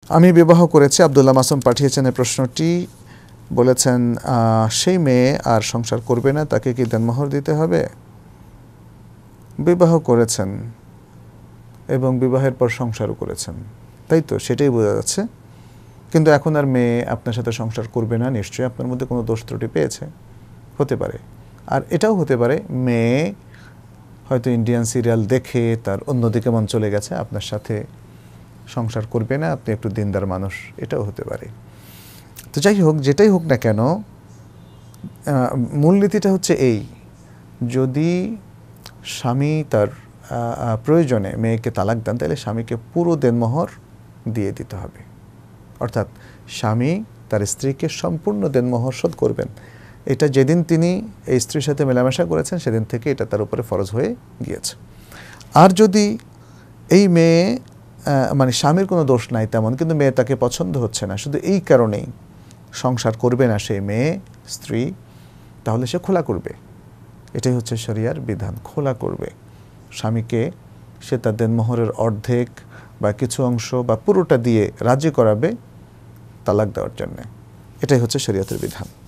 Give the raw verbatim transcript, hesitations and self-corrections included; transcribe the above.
আমি বিবাহ করেছি, আব্দুল্লাহ মাসুম পাঠিয়েছেন এই প্রশ্নটি। বলেছেন সেই মেয়ে আর সংসার করবে না, তাকে কি দেনমোহর দিতে হবে? বিবাহ করেছেন এবং বিবাহের পর সংসারও করেছেন, তাই তো? সেটাই বোঝা যাচ্ছে। কিন্তু এখন আর মেয়ে আপনার সাথে সংসার করবে না, নিশ্চয়ই আপনার মধ্যে কোনো দোষ ত্রুটি পেয়েছে, হতে পারে। আর এটাও হতে পারে মেয়ে হয়তো ইন্ডিয়ান সিরিয়াল দেখে তার অন্যদিকে মন চলে গেছে, আপনার সাথে সংসার করবে না, আপনি একটু দিনদার মানুষ, এটাও হতে পারে। তো যাই হোক, যেটাই হোক না কেন, মূলনীতিটা হচ্ছে এই, যদি স্বামী তার প্রয়োজনে মেয়েকে তালাক দেন, তাহলে স্বামীকে পুরো দেনমোহর দিয়ে দিতে হবে। অর্থাৎ স্বামী তার স্ত্রীকে সম্পূর্ণ দেনমোহর শোধ করবেন। এটা যেদিন তিনি এই স্ত্রীর সাথে মেলামেশা করেছেন সেদিন থেকে এটা তার উপরে ফরজ হয়ে গিয়েছে। আর যদি এই মেয়ে মানে স্বামীর কোনো দোষ নাই তেমন, কিন্তু মেয়ে তাকে পছন্দ হচ্ছে না, শুধু এই কারণেই সংসার করবে না সেই মেয়ে স্ত্রী, তাহলে সে খোলা করবে। এটাই হচ্ছে শরিয়ার বিধান, খোলা করবে। স্বামীকে সে তার দেনমোহরের অর্ধেক বা কিছু অংশ বা পুরোটা দিয়ে রাজি করাবে তালাক দেওয়ার জন্যে। এটাই হচ্ছে শরিয়তের বিধান।